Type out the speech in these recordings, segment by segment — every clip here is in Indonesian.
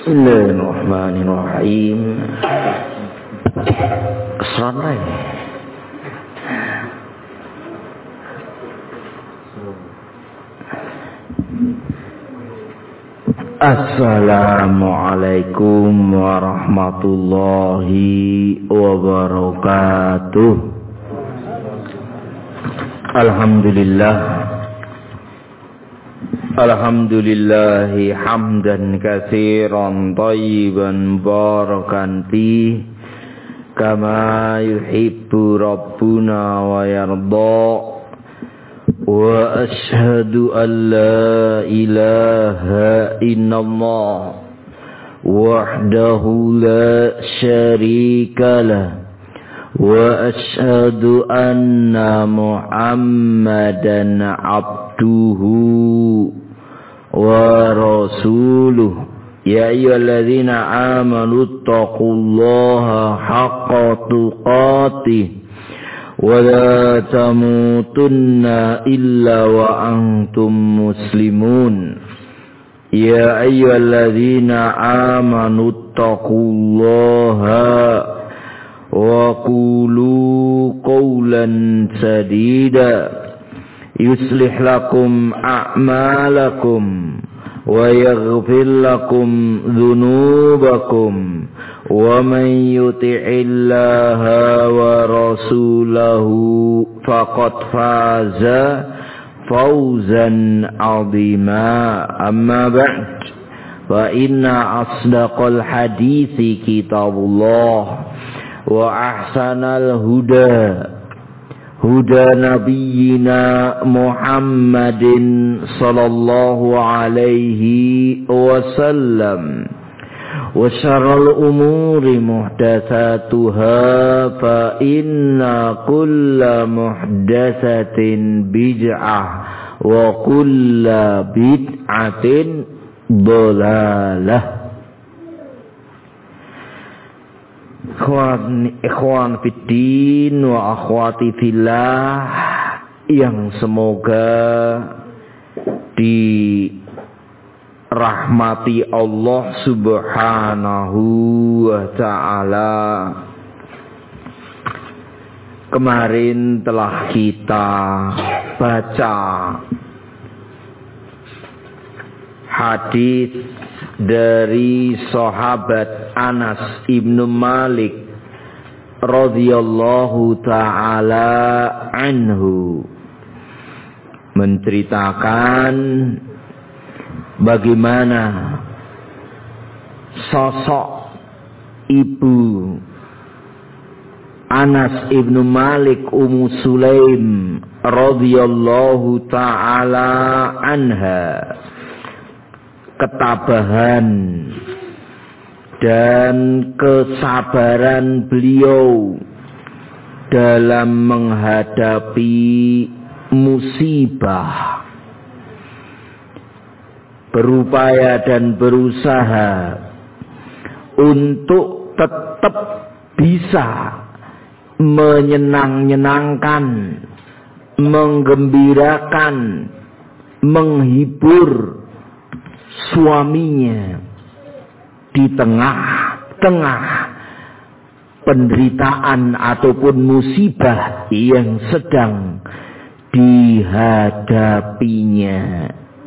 Bismillahirrahmanirrahim. Keseran Assalamualaikum warahmatullahi wabarakatuh. Alhamdulillahi hamdan katsiran thayyiban mubarakan fi kama yuhibbu rabbuna wa yarda. Wa ashhadu an la ilaha illallah wahdahu la syarika lah wa ashhadu anna Muhammadan abduhu wa rasuluh. Ya ayyuhalladzina amanu taqullaha haqqa tuqatih wa la tamutunna illa wa antum muslimun. Ya ayyuhalladzina amanu taqullaha wa qulu qawlan sadida yuslih lakum a'malakum wa yaghfir lakum dhunubakum wa man yuti'illaha wa rasulahu faqad faza fawzan 'azima. Amma ba'd, fa inna asdaqal hadithi kitabullah wa ahsanal huda huda nabiyyina Muhammadin sallallahu alaihi wasallam wa syarrul umuri muhdatsatuha fa inna kulla muhdatsatin bid'ah wa kulla bid'atin dhalalah. Ikhwan fiddin wa akhwati fillah yang semoga dirahmati Allah subhanahu wa ta'ala. Kemarin telah kita baca hadis dari sahabat Anas ibnu Malik radhiyallahu ta'ala anhu, menceritakan bagaimana sosok ibu Anas ibnu Malik Ummu Sulaim radhiyallahu ta'ala anha, ketabahan dan kesabaran beliau dalam menghadapi musibah, berupaya dan berusaha untuk tetap bisa menyenangkan, menggembirakan, menghibur suaminya di tengah-tengah penderitaan ataupun musibah yang sedang dihadapinya.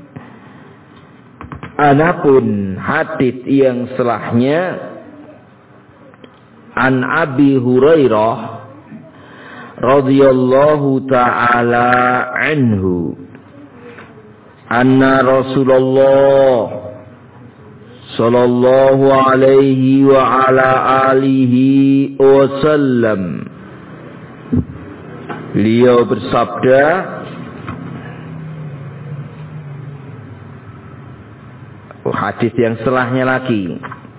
Adapun hadits yang setelahnya, an Abi Hurairah radhiyallahu ta'ala anhu anna Rasulullah sallallahu alaihi wa ala alihi wasallam, beliau bersabda, hadis yang setelahnya lagi,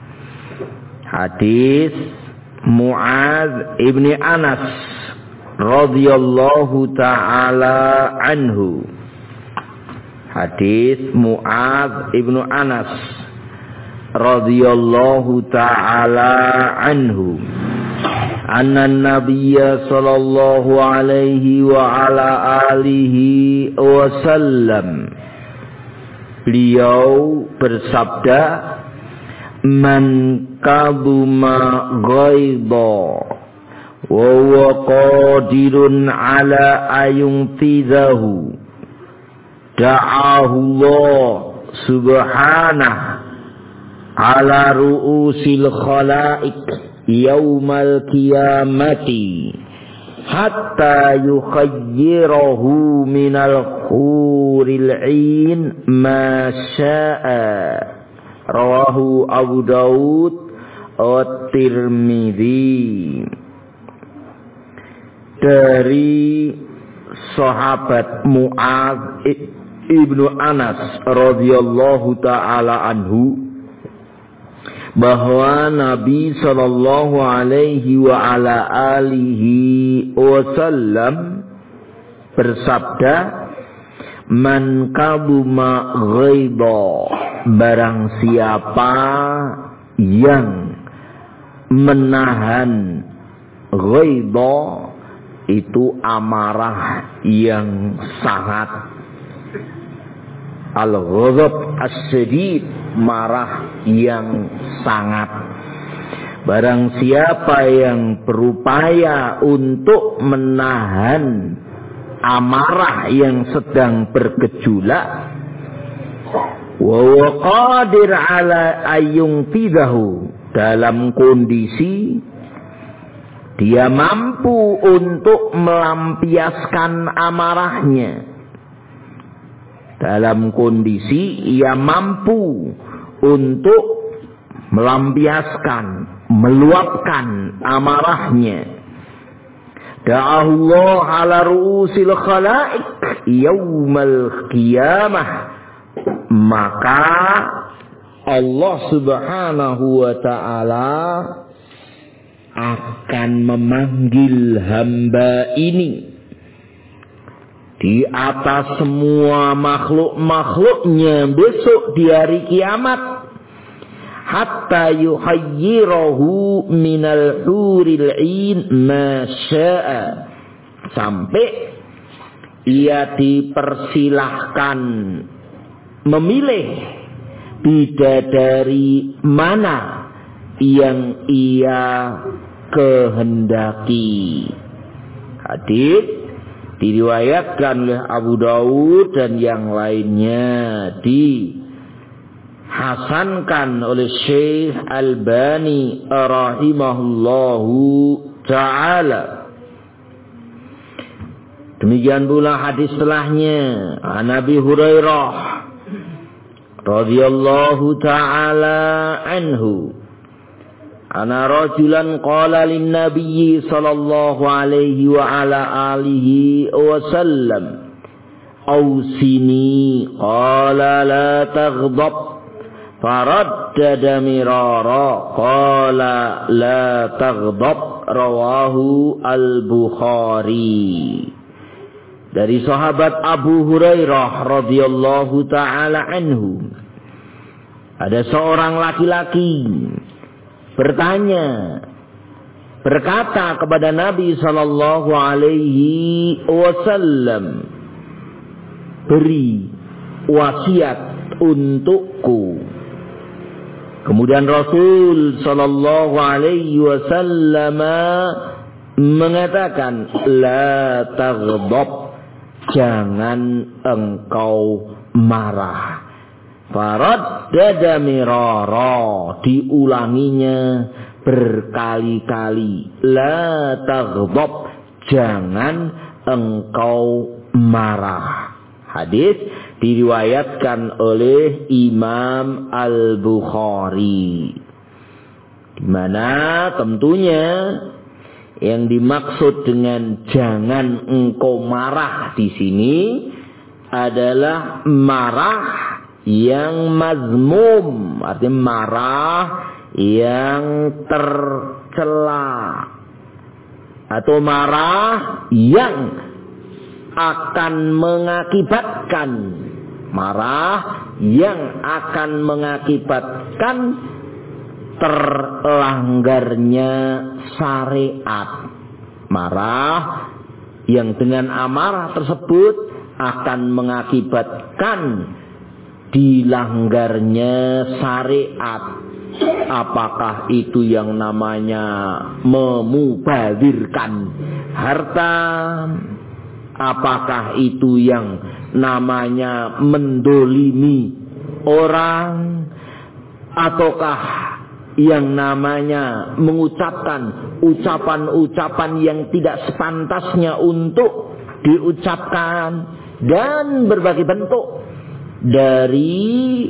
hadis Mu'adz ibni Anas radhiyallahu ta'ala anhu, hadis Mu'adz ibnu Anas radhiyallahu ta'ala anhu, anna nabiyya sallallahu alaihi wa ala alihi wasallam, beliau bersabda, man kaduma ghaidha wa huwa qadirun ala ayunfidhahu da'ahu Allah subhanahu ala ru'usil khalaik yaumal qiyamati hatta yukhayyirahu minal huril 'ain ma syaa. Rawahu Abu Daud wa Tirmidzi. Dari sahabat Mu'adz ibnu Anas radhiyallahu taala anhu bahwa Nabi sallallahu alaihi wa ala alihi wasallam bersabda, man kaduma ghaidha, barang siapa yang menahan ghaidha, itu amarah yang sangat, al-ghadab as-sadid, marah yang sangat. Barang siapa yang berupaya untuk menahan amarah yang sedang bergejolak, wa huwa qadir ala ayyunfidahu, dalam kondisi dia mampu untuk melampiaskan amarahnya, dalam kondisi ia mampu untuk melampiaskan, meluapkan amarahnya. Da'ahullah ala ru'usil khalaik yaumal qiyamah, maka Allah subhanahu wa ta'ala akan memanggil hamba ini di atas semua makhluk-makhluknya besok di hari kiamat, hatta yuhayyirahu minal huril 'ain ma syaa, sampai ia dipersilahkan memilih bidadari mana yang ia kehendaki. Hadis diriwayatkan oleh Abu Daud dan yang lainnya, dihasankan oleh Syekh Albani rahimahullahu ta'ala. Demikian pula hadis setelahnya, Nabi Hurairah radhiyallahu ta'ala anhu, ana rajulan qala lin nabiyyi sallallahu alaihi wa ala alihi wasallam awsini qala la taghdab faraddada mirara qala la taghdab. Rawahu al-Bukhari. Dari sahabat Abu Hurairah radhiyallahu taala anhu, ada seorang laki-laki berkata kepada Nabi sallallahu alaihi wasallam, beri wasiat untukku. Kemudian Rasul sallallahu alaihi wasallam mengatakan, la taghdab, jangan engkau marah. Faraddada mirara, diulanginya berkali-kali. La taghdab, jangan engkau marah. Hadis diriwayatkan oleh Imam Al-Bukhari, di mana tentunya yang dimaksud dengan jangan engkau marah di sini adalah marah yang mazmum, artinya marah yang tercela, atau marah yang akan mengakibatkan, terlanggarnya syariat. Marah yang dengan amarah tersebut akan mengakibatkan dilanggarnya syariat. Apakah itu yang namanya memubazirkan harta? Apakah itu yang namanya mendolimi orang? Ataukah yang namanya mengucapkan ucapan-ucapan yang tidak sepantasnya untuk diucapkan, dan berbagai bentuk dari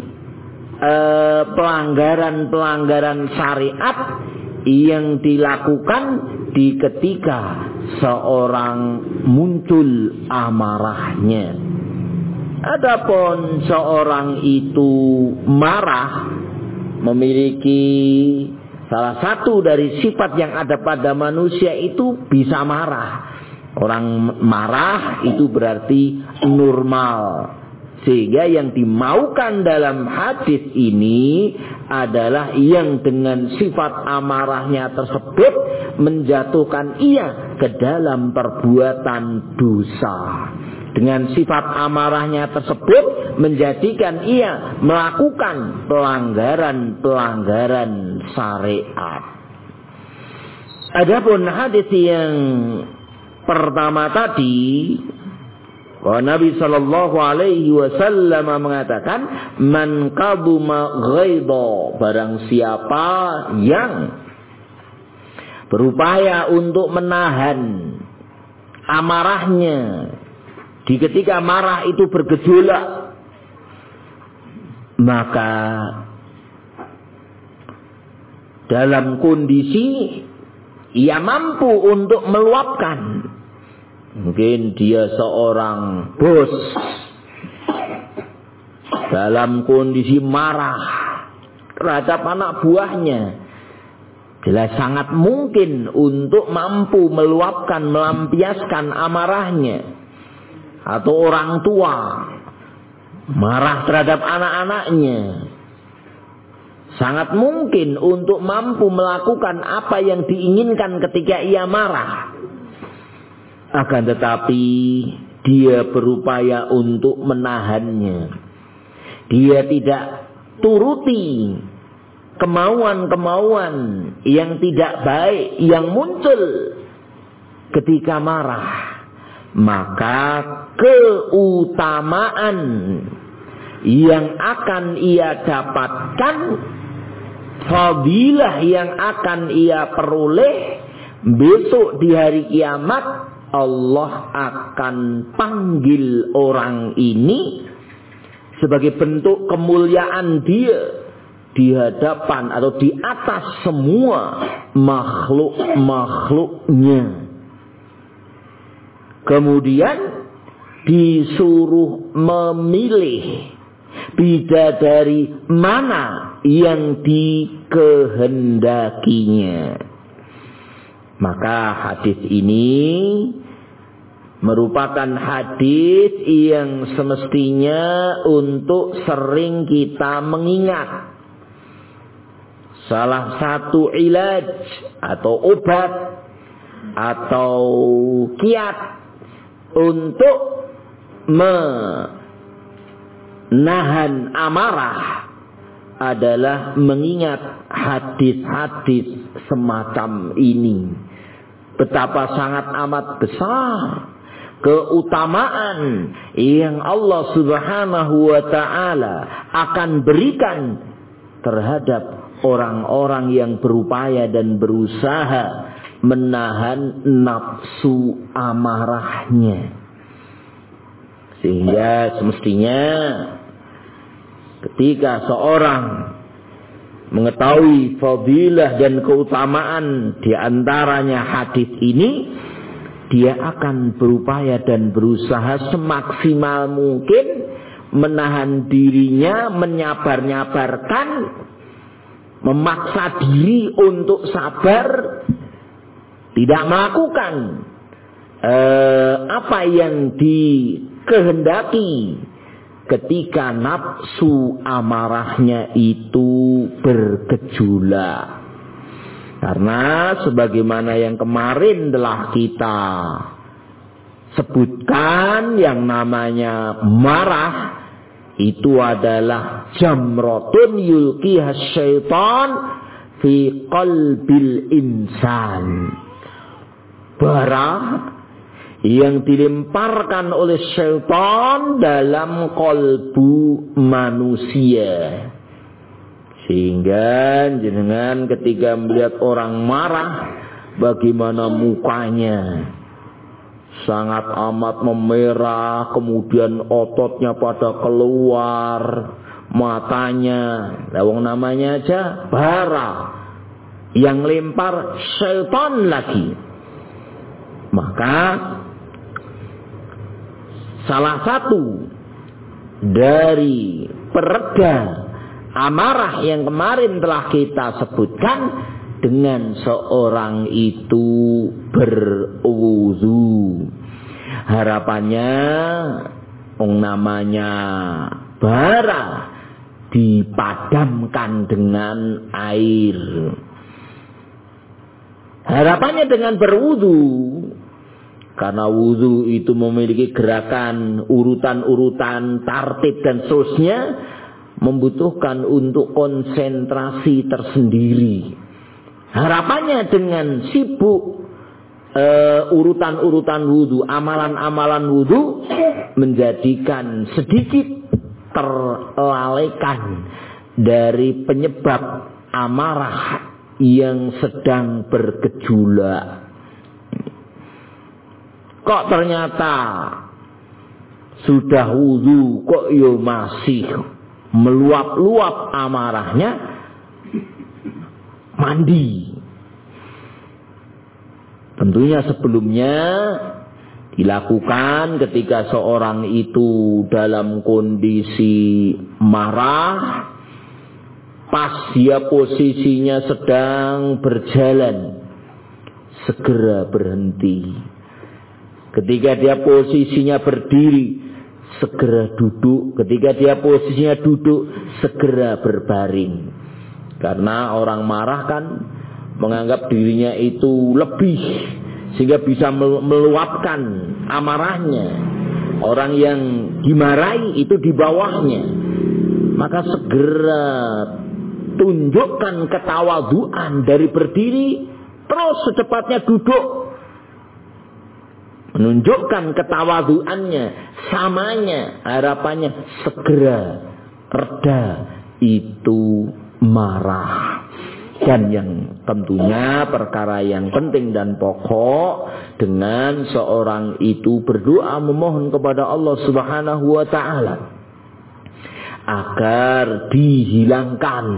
pelanggaran-pelanggaran syariat yang dilakukan di ketika seorang muncul amarahnya. Adapun seorang itu marah, memiliki salah satu dari sifat yang ada pada manusia itu bisa marah. Orang marah itu berarti normal. Sehingga yang dimaukan dalam hadis ini adalah yang dengan sifat amarahnya tersebut menjatuhkan ia ke dalam perbuatan dosa. Dengan sifat amarahnya tersebut menjadikan ia melakukan pelanggaran-pelanggaran syariat. Adapun hadis yang pertama tadi, Nabi sallallahu alaihi wasallam mengatakan, man kaduma ghaidha, barang siapa yang berupaya untuk menahan amarahnya di ketika marah itu bergejolak, maka dalam kondisi ia mampu untuk meluapkan. Mungkin dia seorang bos dalam kondisi marah terhadap anak buahnya, jelas sangat mungkin untuk mampu meluapkan, melampiaskan amarahnya. Atau orang tua marah terhadap anak-anaknya, sangat mungkin untuk mampu melakukan apa yang diinginkan ketika ia marah. Akan tetapi dia berupaya untuk menahannya. Dia tidak turuti kemauan-kemauan yang tidak baik yang muncul ketika marah. Maka keutamaan yang akan ia dapatkan, fadilah yang akan ia peroleh besok di hari kiamat, Allah akan panggil orang ini sebagai bentuk kemuliaan dia di hadapan atau di atas semua makhluk-makhluknya. Kemudian disuruh memilih bidadari mana yang dikehendakinya. Maka hadis ini merupakan hadis yang semestinya untuk sering kita mengingat. Salah satu ilaj atau obat atau kiat untuk menahan amarah adalah mengingat hadis-hadis semacam ini. Betapa sangat amat besar keutamaan yang Allah Subhanahu wa ta'ala akan berikan terhadap orang-orang yang berupaya dan berusaha menahan nafsu amarahnya. Sehingga semestinya ketika seorang mengetahui fadilah dan keutamaan di antaranya hadis ini, dia akan berupaya dan berusaha semaksimal mungkin menahan dirinya, menyabar-nyabarkan, memaksa diri untuk sabar, tidak melakukan apa yang dikehendaki ketika nafsu amarahnya itu bergejolak. Karena sebagaimana yang kemarin telah kita sebutkan, yang namanya marah itu adalah jamratun yulqiha syaitan fi qalbil insan. Bara yang dilemparkan oleh syaitan dalam kalbu manusia. Sehingga jenengan ketika melihat orang marah, bagaimana mukanya sangat amat memerah, kemudian ototnya pada keluar, matanya, lawang namanya aja bara, yang lempar syaitan lagi. Maka salah satu dari pereda amarah yang kemarin telah kita sebutkan, dengan seorang itu berwudu. Harapannya namanya bara dipadamkan dengan air. Harapannya dengan berwudu, karena wudu itu memiliki gerakan urutan-urutan, tartib dan seterusnya, membutuhkan untuk konsentrasi tersendiri. Harapannya dengan sibuk urutan-urutan wudu, amalan-amalan wudu, menjadikan sedikit terlalaikan dari penyebab amarah yang sedang bergejolak. Kok ternyata sudah wudu kok yo masih meluap-luap amarahnya? Mandi. Tentunya sebelumnya dilakukan ketika seorang itu dalam kondisi marah, pas dia posisinya sedang berjalan, segera berhenti. Ketika dia posisinya berdiri, segera duduk. Ketika dia posisinya duduk, segera berbaring. Karena orang marah kan menganggap dirinya itu lebih, sehingga bisa meluapkan amarahnya. Orang yang dimarahi itu di bawahnya. Maka segera tunjukkan ketawaduan dari berdiri, terus secepatnya duduk. Menunjukkan ketawaduannya, samanya, harapannya segera reda itu marah. Dan yang tentunya perkara yang penting dan pokok, dengan seorang itu berdoa memohon kepada Allah Subhanahu wa ta'ala agar dihilangkan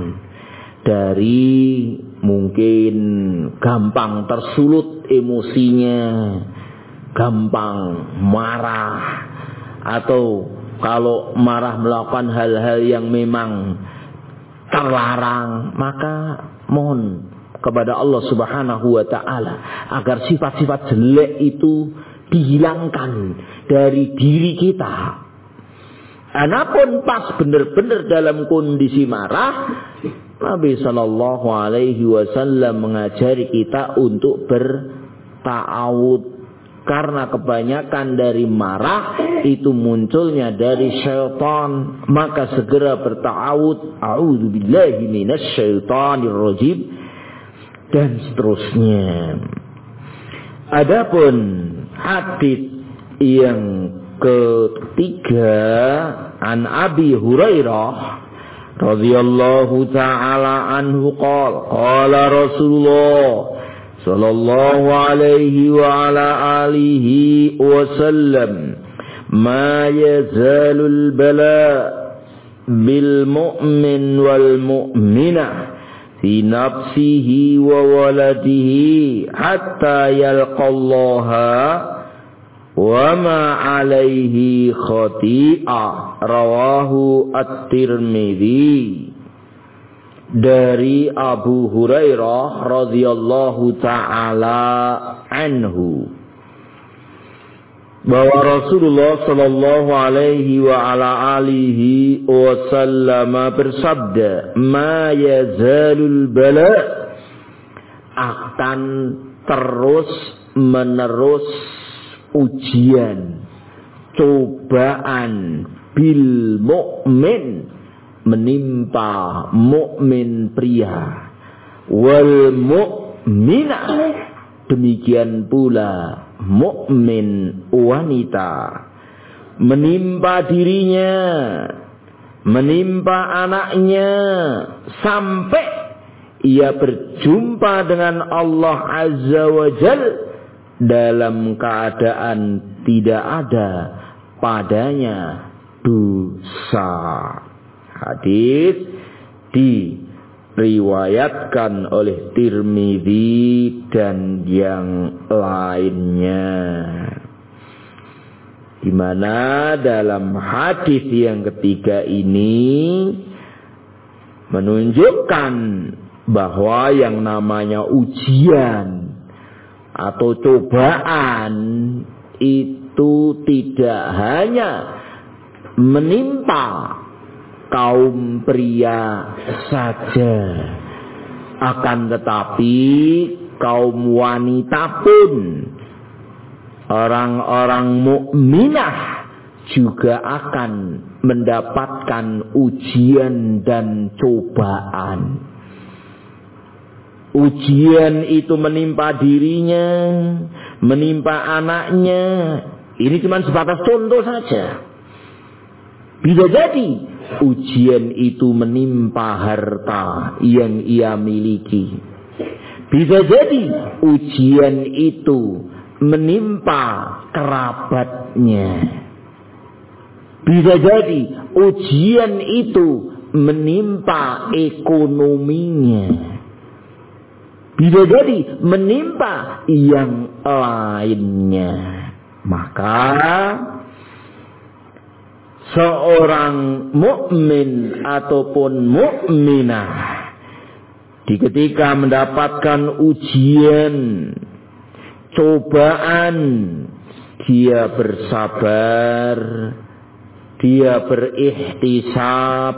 dari mungkin gampang tersulut emosinya, gampang marah, atau kalau marah melakukan hal-hal yang memang terlarang, maka mohon kepada Allah Subhanahu wa ta'ala agar sifat-sifat jelek itu dihilangkan dari diri kita. Adapun pas benar-benar dalam kondisi marah, Nabi Sallallahu Alaihi Wasallam mengajari kita untuk berta'awud. Karena kebanyakan dari marah itu munculnya dari syaitan, maka segera berta'awud, a'udzubillahi minasyaitonir rajim, dan seterusnya. Adapun hadits yang ketiga, an Abi Hurairah radhiyallahu ta'ala anhu qala Rasulullah sallallahu alaihi wa ala alihi wa sallam, ma yazalul bala bil mu'min wal mu'minah fi nafsihi wa waladihi hatta yalqallaha wa ma alaihi khati'ah. Rawahu at-Tirmidzi. Dari Abu Hurairah radhiyallahu ta'ala anhu, bahwa Rasulullah sallallahu alaihi wa ala alihi wasallam bersabda, ma yazalul bala, akan terus menerus ujian, cobaan bil mu'min, menimpa mukmin pria, wal mu'minah, demikian pula mukmin wanita, menimpa dirinya, menimpa anaknya, sampai ia berjumpa dengan Allah Azza wa Jal dalam keadaan tidak ada padanya dosa. Hadis diriwayatkan oleh Tirmidzi dan yang lainnya, di mana dalam hadis yang ketiga ini menunjukkan bahwa yang namanya ujian atau cobaan itu tidak hanya menimpa kaum pria saja, akan tetapi kaum wanita pun, orang-orang mukminah juga akan mendapatkan ujian dan cobaan. Ujian itu menimpa dirinya, menimpa anaknya. Ini cuma sebatas contoh saja. Bisa jadi ujian itu menimpa harta yang ia miliki. Bisa jadi ujian itu menimpa kerabatnya. Bisa jadi ujian itu menimpa ekonominya. Bisa jadi menimpa yang lainnya. Maka seorang mukmin ataupun mukminah ketika mendapatkan ujian, cobaan, dia bersabar, dia berikhtisab,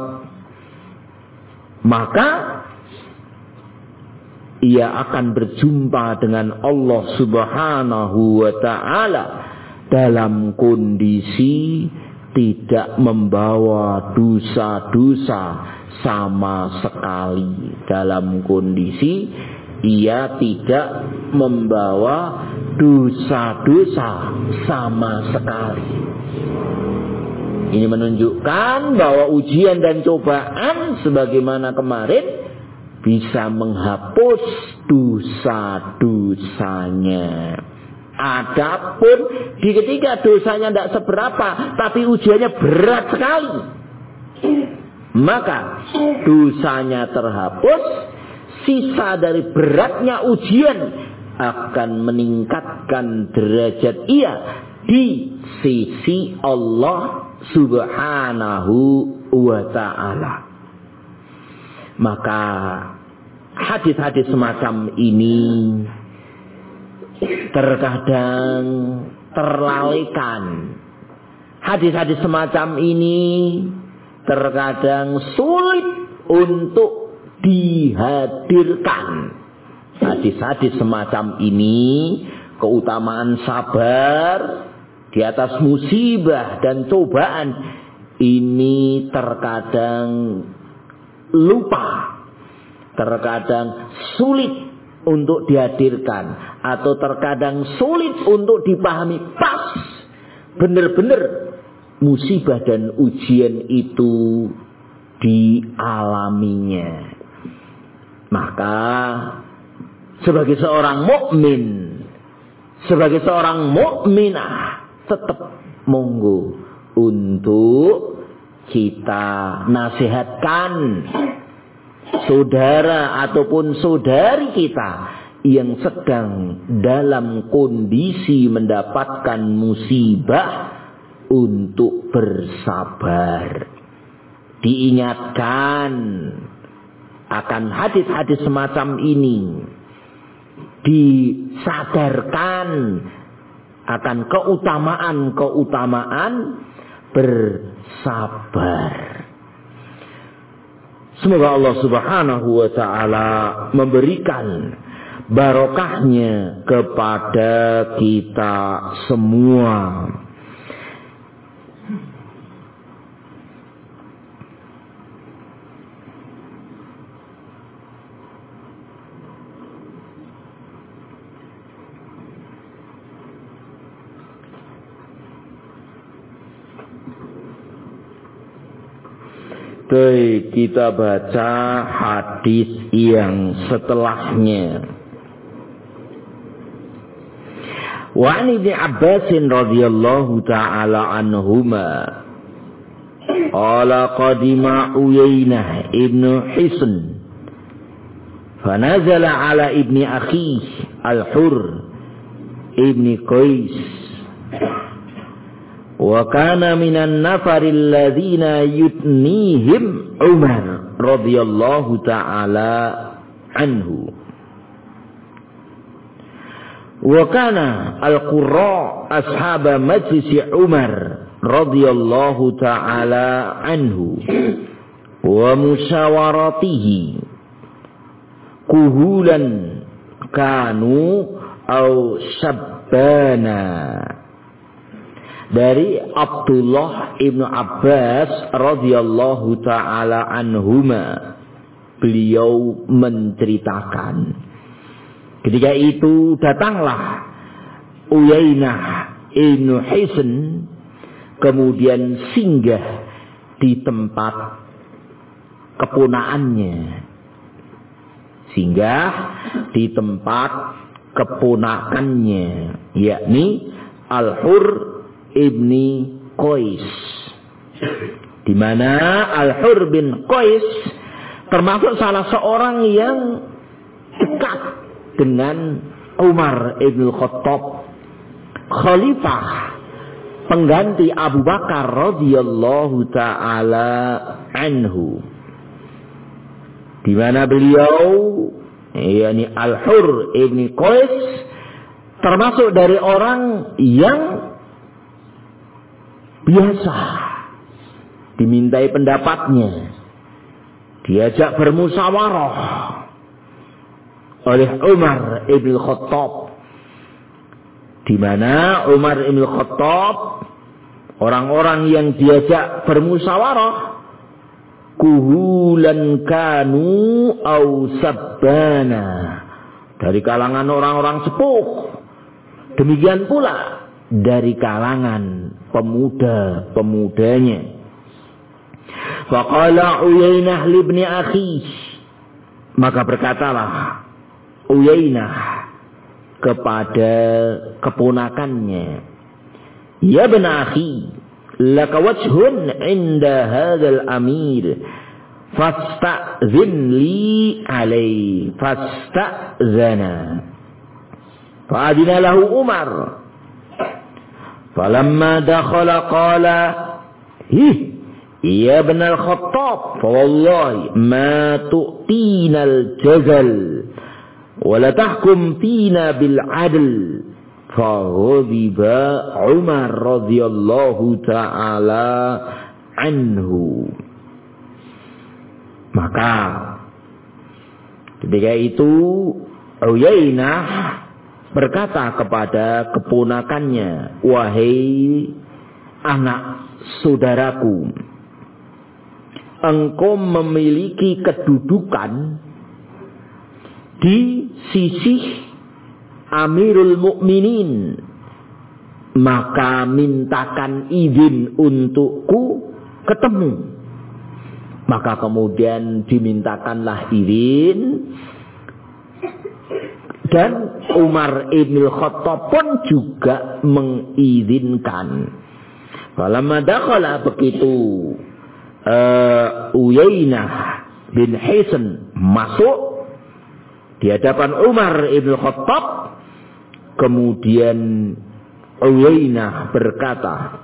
maka ia akan berjumpa dengan Allah Subhanahu wa ta'ala dalam kondisi tidak membawa dosa-dosa sama sekali. Dalam kondisi ia tidak membawa dosa-dosa sama sekali. Ini menunjukkan bahwa ujian dan cobaan sebagaimana kemarin bisa menghapus dosa-dosanya. Adapun di ketika dosanya tidak seberapa, tapi ujiannya berat sekali, maka dosanya terhapus. Sisa dari beratnya ujian akan meningkatkan derajat ia di sisi Allah Subhanahu wa ta'ala. Maka hadis-hadis semacam ini terkadang terlalaikan. Hadis-hadis semacam ini terkadang sulit untuk dihadirkan. Hadis-hadis semacam ini, keutamaan sabar di atas musibah dan cobaan, ini terkadang lupa, terkadang sulit untuk dihadirkan, atau terkadang sulit untuk dipahami pas benar-benar musibah dan ujian itu dialaminya. Maka sebagai seorang mukmin, sebagai seorang mukminah, tetap monggo untuk kita nasihatkan saudara ataupun saudari kita yang sedang dalam kondisi mendapatkan musibah untuk bersabar. Diingatkan akan hadis-hadis semacam ini, disadarkan akan keutamaan-keutamaan bersabar. Semoga Allah Subhanahu wa ta'ala memberikan barokahnya kepada kita semua. Baik, kita baca hadis yang setelahnya. Wa an Ibnu Abbas radhiyallahu ta'ala anhuma qala qadima Uyainah ibnu Hisn fanazala ala ibni akhi al-Hurr ibni Qais wa kana minan nafaril ladzina yutnihim Umar radhiyallahu ta'ala anhu wa kana al-qurra ashab majlis Umar radhiyallahu ta'ala anhu wa musyawaratihi kuhulan kanu au sabbana. Dari Abdullah ibnu Abbas radhiyallahu ta'ala anhuma, beliau menceritakan, ketika itu datanglah Uyainah ibnu Hisn, kemudian singgah di tempat keponakannya, yakni Al-Hurr ibni Qais, di mana Al-Hurr bin Qais termasuk salah seorang yang dekat dengan Umar ibn Khattab, khalifah pengganti Abu Bakar radhiyallahu ta'ala anhu, di mana beliau, yakni Al-Hurr ibn Qais, termasuk dari orang yang biasa dimintai pendapatnya, diajak bermusyawarah oleh Umar ibn Khattab, di mana Umar ibn Khattab, orang-orang yang diajak bermusyawarah kuhulan kanu au sabbana, dari kalangan orang-orang sepuh, demikian pula dari kalangan pemuda-pemudanya. Faqala Uyainah libni akhi, maka berkatalah Uyainah kepada keponakannya, ya ibn akhi, laka wajhun inda hadzal amir fasta'zin li alaihi. Fasta'zana fa'adina lahu Umar. Falamma dakhala qala, ya ibn al-Khattab, fa wallahi ma tu'tina al-jazal wa la tahkum fina bil 'adl. Fa ghadiba Umar radhiyallahu ta'ala anhu. Maka ketika itu Uyainah berkata kepada keponakannya, wahai anak saudaraku, engkau memiliki kedudukan di sisi Amirul Mukminin, maka mintakan izin untukku ketemu. Maka kemudian dimintakanlah izin, dan Umar ibn Khattab pun juga mengizinkan. Falamma dakhala, begitu Uyainah bin Hisn masuk di hadapan Umar ibn Khattab, kemudian Uyainah berkata,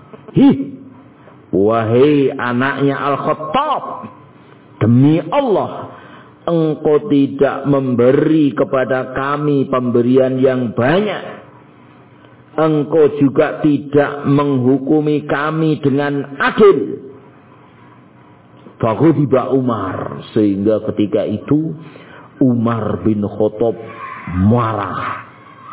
wahai anaknya Al-Khattab, demi Allah, engkau tidak memberi kepada kami pemberian yang banyak. Engkau juga tidak menghukumi kami dengan adil. Faghadiba Umar, sehingga ketika itu Umar bin Khattab marah.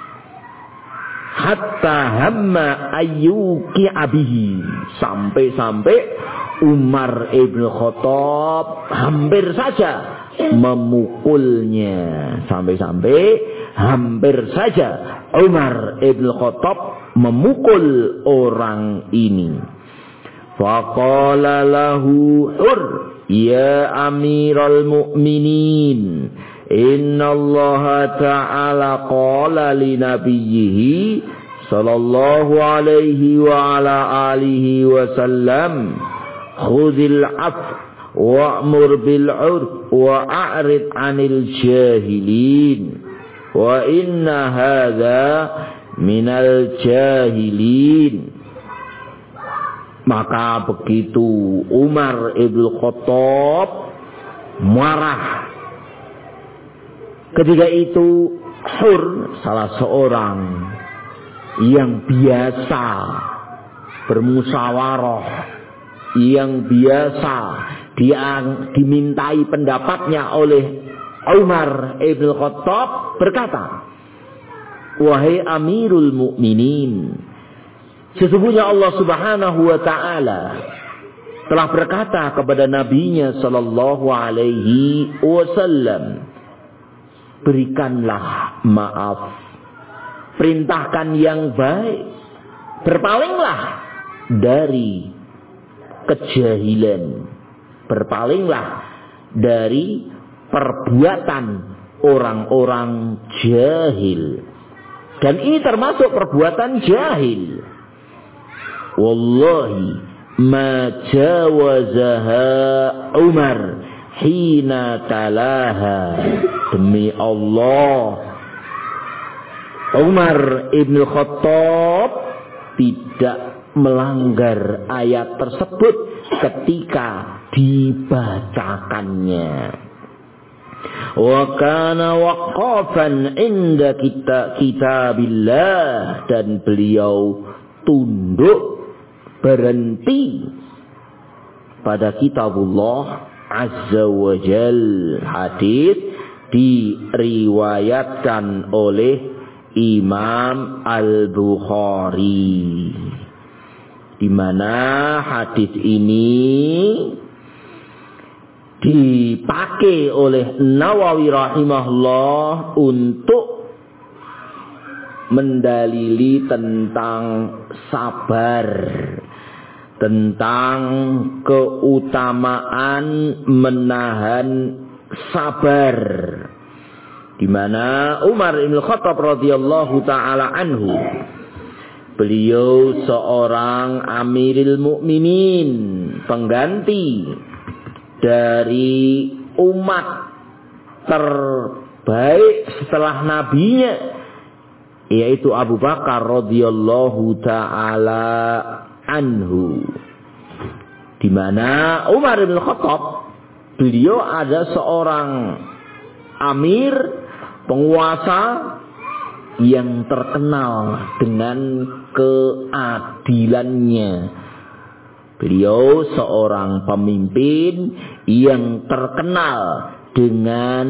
Hatta hamma ayyuki abihi, sampai-sampai Umar ibn Khattab hampir saja memukulnya, sampai-sampai hampir saja Umar ibn Khattab memukul orang ini. Faqala lahu Hurr, Ya Amiral Mu'minin, innallaha ta'ala qala li nabiyhi sallallahu alaihi wa ala alihi wa sallam, khudhil af wa'mur bil 'urf wa a'rid 'anil jahilin wa inna hadza minal jahilin. Maka begitu Umar ibn Khattab marah. Ketika itu Hur, salah seorang yang biasa bermusyawarah, yang biasa dimintai pendapatnya oleh Umar ibn Khattab, berkata, wahai Amirul Mukminin, sesungguhnya Allah Subhanahu wa ta'ala telah berkata kepada nabinya sallallahu alaihi wasallam, berikanlah maaf, perintahkan yang baik, berpalinglah dari kejahilan, berpalinglah dari perbuatan orang-orang jahil. Dan ini termasuk perbuatan jahil. Wallahi ma jawazaha Umar hina talaha. Demi Allah, Umar ibn Khattab tidak melanggar ayat tersebut ketika dibacakannya. Wa kana waqafan inda kitabillah, dan beliau tunduk, berhenti pada kitabullah azza wa jal. Hadis diriwayatkan oleh Imam Al-Bukhari, di mana hadis ini dipakai oleh Nawawi rahimahullah untuk mendalili tentang sabar, tentang keutamaan menahan sabar, di mana Umar bin Khattab radhiyallahu taala anhu, beliau seorang Amirul Mukminin, pengganti dari umat terbaik setelah nabinya, yaitu Abu Bakar radhiyallahu taala anhu, di mana Umar bin Khattab, beliau ada seorang amir, penguasa yang terkenal dengan keadilannya. Beliau seorang pemimpin yang terkenal dengan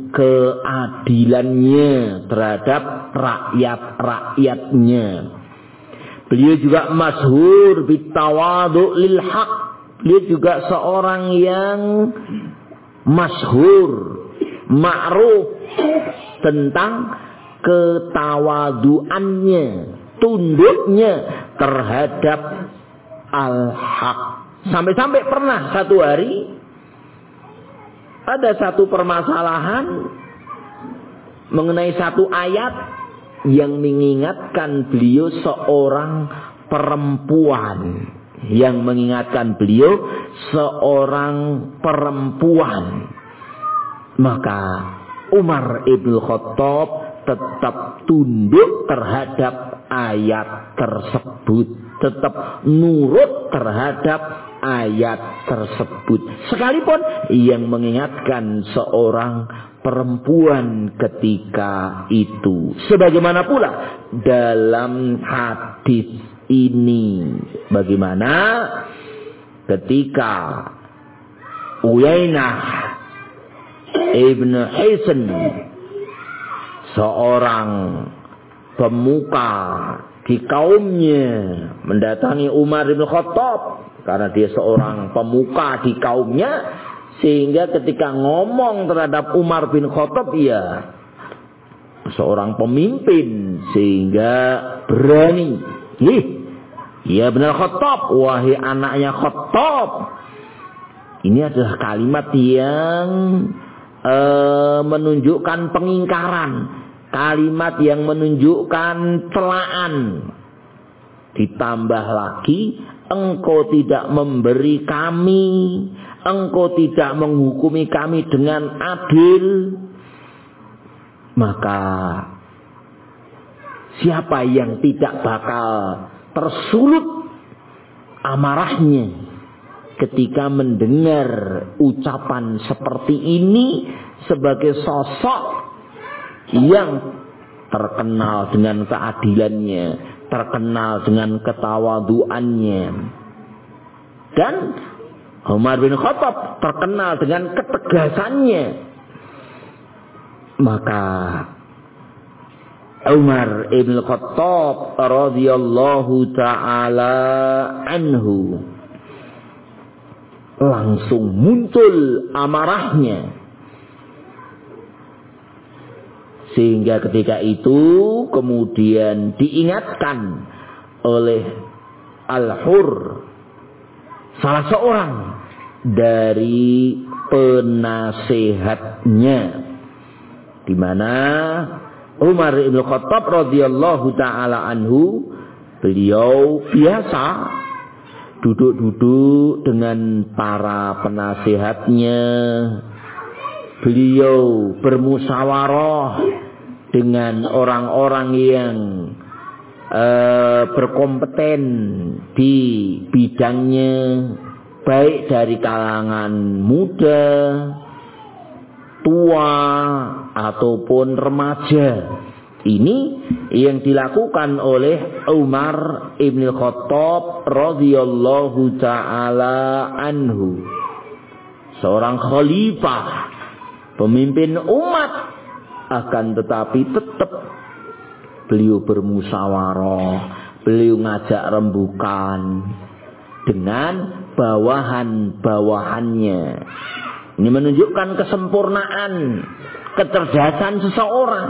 keadilannya terhadap rakyat-rakyatnya. Beliau juga masyhur bitawadu' lil haq. Beliau juga seorang yang masyhur, ma'ruf tentang ketawaduannya, tunduknya terhadap al-haq. Sampai-sampai pernah satu hari ada satu permasalahan mengenai satu ayat yang mengingatkan beliau seorang perempuan, yang mengingatkan beliau seorang perempuan. Maka Umar ibn Khattab tetap tunduk terhadap ayat tersebut, tetap nurut terhadap ayat tersebut, sekalipun yang mengingatkan seorang perempuan ketika itu. Sebagaimana pula dalam hadis ini, bagaimana ketika Uyainah ibn Hisan, seorang pemuka di kaumnya, mendatangi Umar bin Khattab karena dia seorang pemuka di kaumnya, sehingga ketika ngomong terhadap Umar bin Khattab, ya seorang pemimpin, sehingga berani. Ya benar Khattab, wahai anaknya Khattab, Ini adalah kalimat yang menunjukkan pengingkaran, kalimat yang menunjukkan celaan. Ditambah lagi, engkau tidak memberi kami, engkau tidak menghukumi kami dengan adil, maka siapa yang tidak bakal tersulut amarahnya ketika mendengar ucapan seperti ini sebagai sosok yang terkenal dengan keadilannya, terkenal dengan ketawaduannya. Dan Umar bin Khattab terkenal dengan ketegasannya. Maka Umar bin Khattab radhiyallahu ta'ala anhu langsung muncul amarahnya. Sehingga ketika itu kemudian diingatkan oleh Al-Hur, salah seorang dari penasehatnya, di mana Umar bin Khattab radhiyallahu taala anhu, beliau biasa duduk-duduk dengan para penasehatnya. Beliau bermusyawarah dengan orang-orang yang berkompeten di bidangnya, baik dari kalangan muda, tua, ataupun remaja. Ini yang dilakukan oleh Umar ibn Khattab radhiyallahu ta'ala anhu, seorang khalifah, pemimpin umat. Akan tetapi tetap beliau bermusyawarah, beliau ngajak rembukan dengan bawahan-bawahannya. Ini menunjukkan kesempurnaan, kecerdasan seseorang.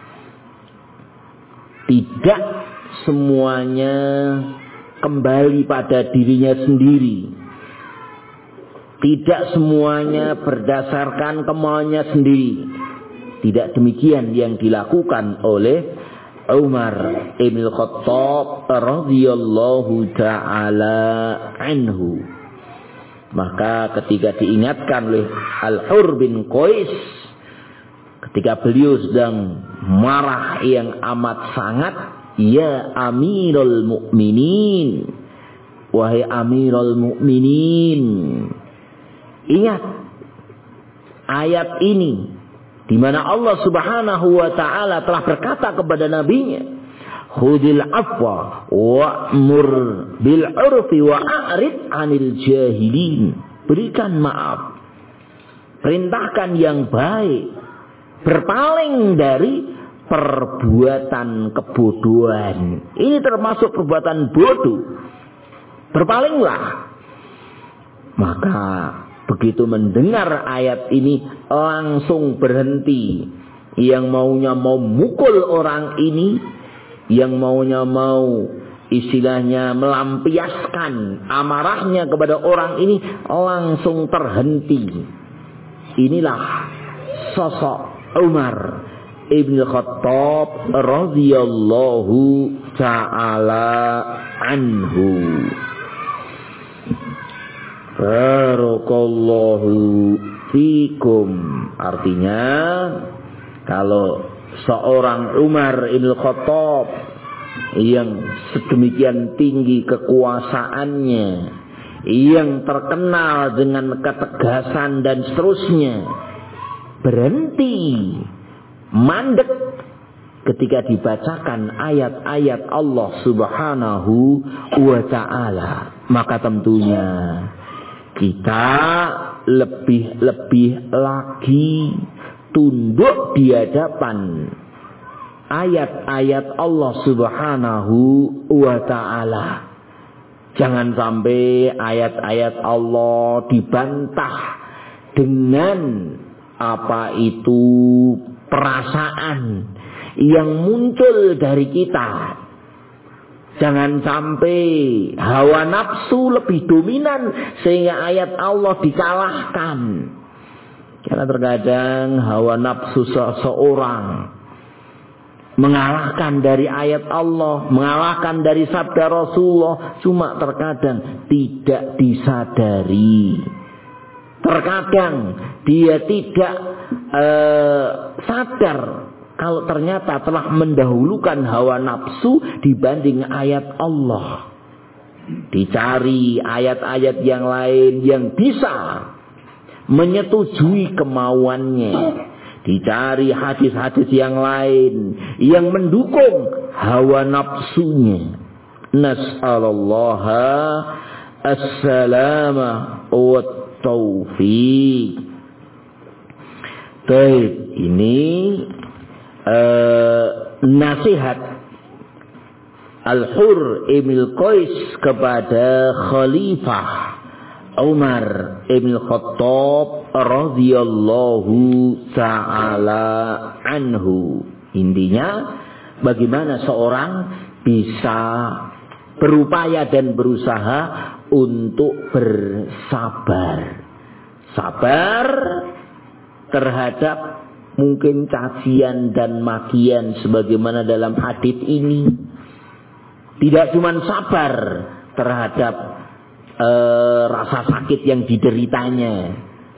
Tidak semuanya kembali pada dirinya sendiri. Tidak semuanya berdasarkan kemauannya sendiri. Tidak demikian yang dilakukan oleh Umar ibn Khattab radhiyallahu ta'ala anhu. Maka ketika diingatkan oleh Al-Hur bin Qais, ketika beliau sedang marah yang amat sangat, ya Amirul Mukminin, wahai Amirul Mukminin, ingat ayat ini di mana Allah Subhanahu wa taala telah berkata kepada nabinya, khudil afwa wa'mur bil urfi wa a'rid 'anil jahilin. Berikan maaf, perintahkan yang baik, berpaling dari perbuatan kebodohan. Ini termasuk perbuatan bodoh. Berpalinglah. Maka begitu mendengar ayat ini langsung berhenti. Yang maunya mau mukul orang ini, yang maunya mau istilahnya melampiaskan amarahnya kepada orang ini, langsung terhenti. Inilah sosok Umar ibn Khattab radhiyallahu ta'ala anhu. Barakallahu fikum. Artinya, kalau seorang Umar ibn Khattab yang sedemikian tinggi kekuasaannya, yang terkenal dengan ketegasan dan seterusnya, berhenti, mandek ketika dibacakan ayat-ayat Allah Subhanahu wa ta'ala, maka tentunya kita lebih lagi tunduk di hadapan ayat-ayat Allah Subhanahu wa ta'ala. Jangan sampai ayat-ayat Allah dibantah dengan apa itu perasaan yang muncul dari kita, Jangan sampai hawa nafsu lebih dominan sehingga ayat Allah dikalahkan. Karena terkadang hawa nafsu seseorang mengalahkan dari ayat Allah, mengalahkan dari sabda Rasulullah, cuma terkadang tidak disadari. Terkadang dia tidak sadar kalau ternyata telah mendahulukan hawa nafsu dibanding ayat Allah. Dicari ayat-ayat yang lain yang bisa menyetujui kemauannya. Dicari hadis-hadis yang lain yang mendukung hawa nafsunya. Nas'alallaha as-salama wa taufiq. Baik, ini nasihat Al-Hur ibn Qais kepada Khalifah Umar ibn Khattab radhiyallahu ta'ala anhu. Intinya, bagaimana seorang bisa berupaya dan berusaha untuk bersabar. Sabar terhadap mungkin cacian dan makian sebagaimana dalam hadis ini. Tidak cuma sabar terhadap rasa sakit yang dideritanya.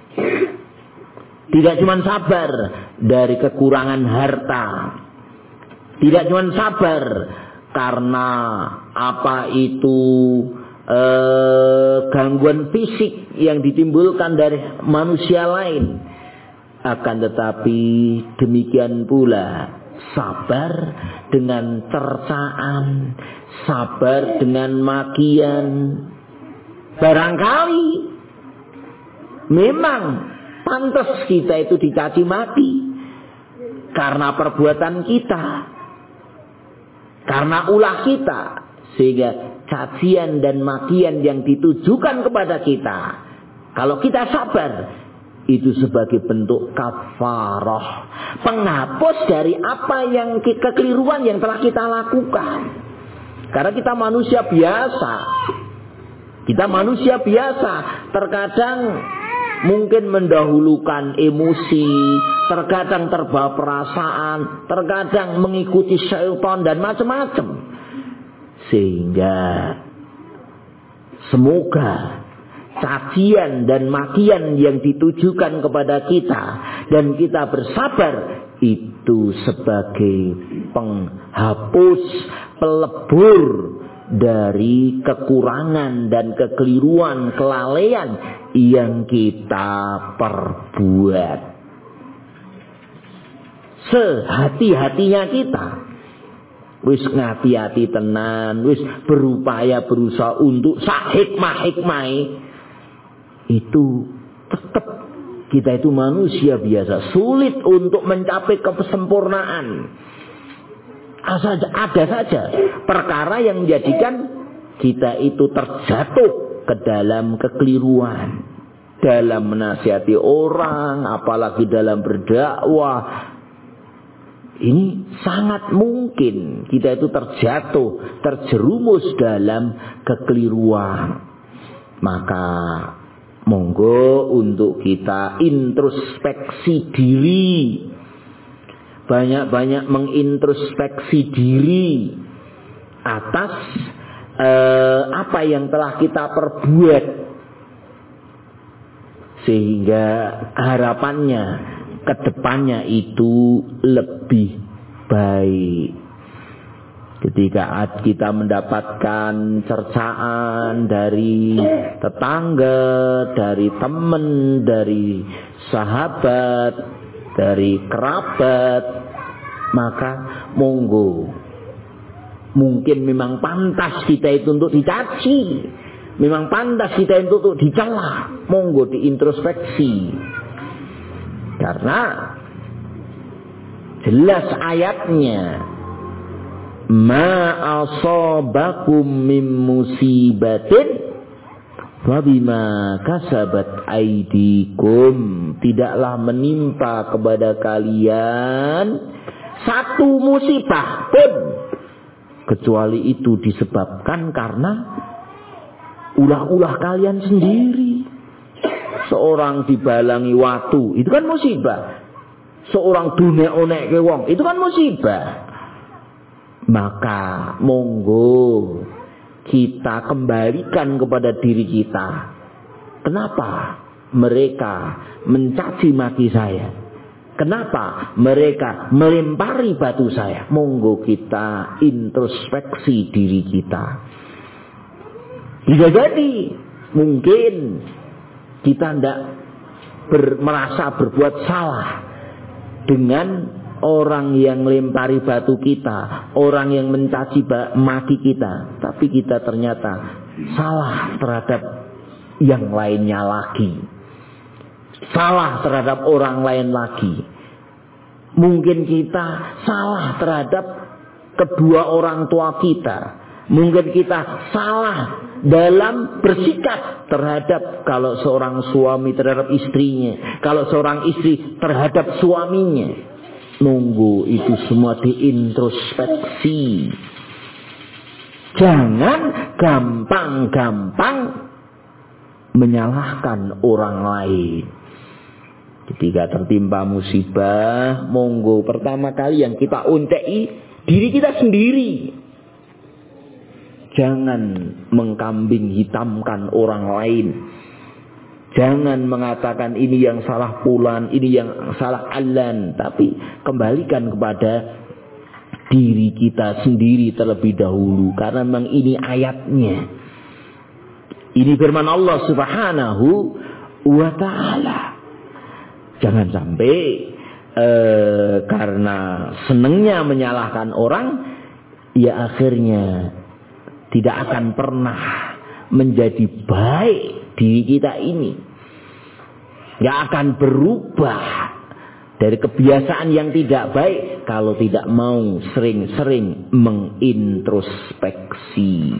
Tidak cuma sabar dari kekurangan harta. Tidak cuma sabar karena apa itu gangguan fisik yang ditimbulkan dari manusia lain. Akan tetapi demikian pula sabar dengan cercaan, sabar dengan makian. Barangkali memang pantas kita itu dicaci maki karena perbuatan kita, karena ulah kita, sehingga cacian dan makian yang ditujukan kepada kita, kalau kita sabar, itu sebagai bentuk kafarah, penghapus dari apa yang kekeliruan yang telah kita lakukan. Karena kita manusia biasa. Kita manusia biasa, terkadang mungkin mendahulukan emosi, terkadang terbawa perasaan, terkadang mengikuti syaitan dan macam-macam. Sehingga semoga cacian dan makian yang ditujukan kepada kita dan kita bersabar itu sebagai penghapus, pelebur dari kekurangan dan kekeliruan, kelalaian yang kita perbuat. Sehati-hatinya kita wis ngati-hati tenan, wis berupaya berusaha untuk hikmah-hikmah. Itu tetap kita itu manusia biasa, sulit untuk mencapai kesempurnaan. Ada saja perkara yang menjadikan kita itu terjatuh ke dalam kekeliruan, dalam menasihati orang, apalagi dalam berdakwah. Ini sangat mungkin kita itu terjatuh, terjerumus dalam kekeliruan. Maka monggo untuk kita introspeksi diri. Banyak-banyak mengintrospeksi diri atas apa yang telah kita perbuat. Sehingga harapannya kedepannya itu lebih baik. Ketika kita mendapatkan cercaan dari tetangga, dari teman, dari sahabat, dari kerabat, maka monggo. Mungkin memang pantas kita itu untuk dicaci, memang pantas kita itu untuk dicela. Monggo diintrospeksi. Karena jelas ayatnya, ma asabakum min musibatin wabima kasabat aidikum, tidaklah menimpa kepada kalian satu musibah pun Kecuali itu disebabkan karena ulah-ulah kalian sendiri. Seorang dibalangi watu, itu kan musibah. Seorang dunek-onek ke wong, itu kan musibah. Maka monggo kita kembalikan kepada diri kita. Kenapa mereka mencaci maki saya? Kenapa mereka melempari batu saya? Monggo kita introspeksi diri kita. Bisa jadi mungkin kita tidak merasa berbuat salah dengan orang yang lempari batu kita, orang yang mencaci maki kita, tapi kita ternyata salah terhadap yang lainnya lagi, salah terhadap orang lain lagi. Mungkin kita salah terhadap kedua orang tua kita, mungkin kita salah dalam bersikap terhadap, kalau seorang suami terhadap istrinya, kalau seorang istri terhadap suaminya. Nunggu itu semua diintrospeksi. Jangan gampang-gampang menyalahkan orang lain. Ketika tertimpa musibah, monggo pertama kali yang kita uncai diri kita sendiri. Jangan mengkambing hitamkan orang lain. Jangan mengatakan ini yang salah fulan, ini yang salah alan. Tapi kembalikan kepada diri kita sendiri terlebih dahulu. Karena memang ini ayatnya. Ini firman Allah Subhanahu wa ta'ala. Jangan sampai karena senangnya menyalahkan orang, ya akhirnya tidak akan pernah menjadi baik diri kita ini. Gak akan berubah dari kebiasaan yang tidak baik kalau tidak mau sering-sering mengintrospeksi.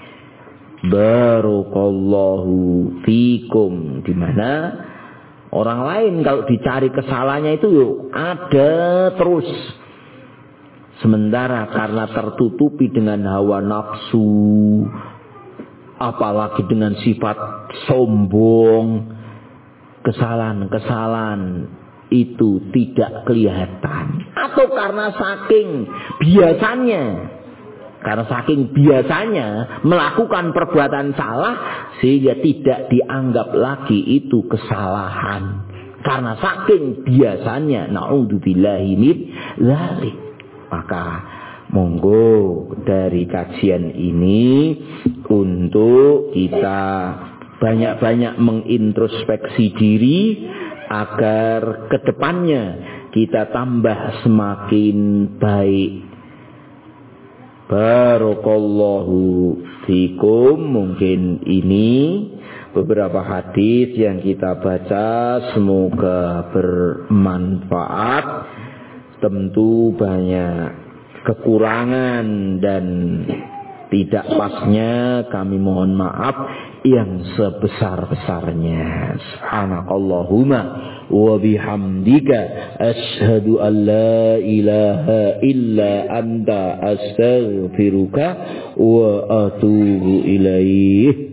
Barakallahu fikum. Dimana orang lain kalau dicari kesalahannya itu ada terus. Sementara karena tertutupi dengan hawa nafsu, apalagi dengan sifat sombong, kesalahan-kesalahan itu tidak kelihatan. Atau karena saking biasanya melakukan perbuatan salah, sehingga tidak dianggap lagi itu kesalahan. Karena saking biasanya, na'udzubillahi min dzalik. Maka monggo dari kajian ini untuk kita banyak-banyak mengintrospeksi diri agar kedepannya kita tambah semakin baik. Barakallahu fikum. Mungkin ini beberapa hadis yang kita baca, semoga bermanfaat. Tentu banyak kekurangan dan tidak pasnya, kami mohon maaf yang sebesar-besarnya. Subhanakallahumma wa bihamdika asyhadu an la ilaha illa anta astaghfiruka wa atubu ilaih.